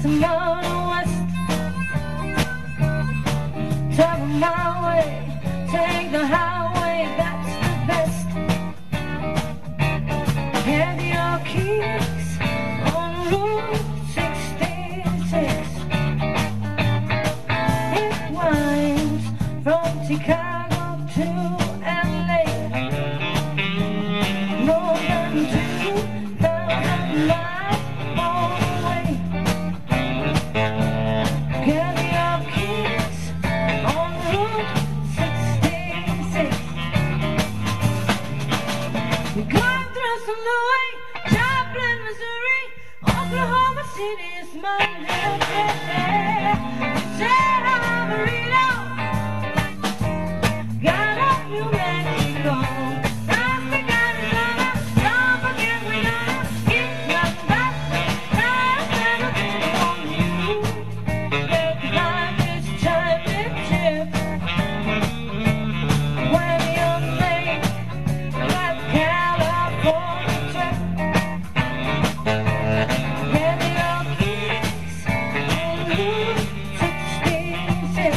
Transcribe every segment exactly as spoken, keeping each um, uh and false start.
tomorrow west. Travel my way, take the highway, that's the best. Have your keys on Route sixty-six. It winds from Chicago to L A, more than two thousand miles all the way. Get your keys on Route sixty-six. You're going through Saint Louis, Joplin, Missouri, Oklahoma City is Monday. San Marino, got up New Mexico, Rasta, Arizona, don't forget we're gonna get right back. Time never been on you. Get behind this championship when you're late, that California trip. Get your keys on Route sixty-six.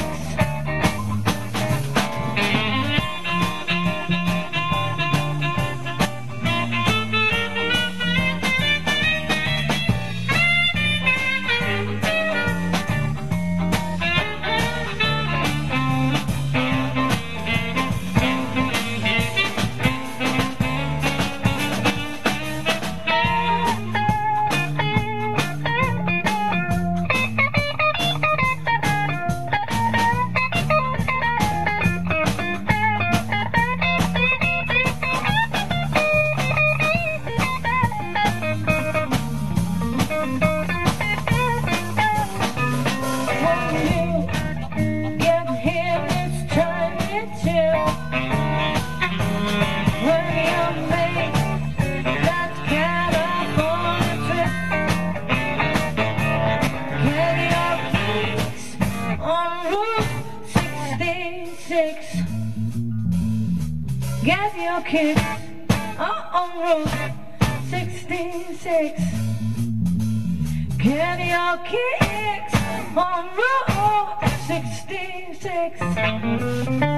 Get your kids on Route sixty-six. Get your kicks on Route sixty-six.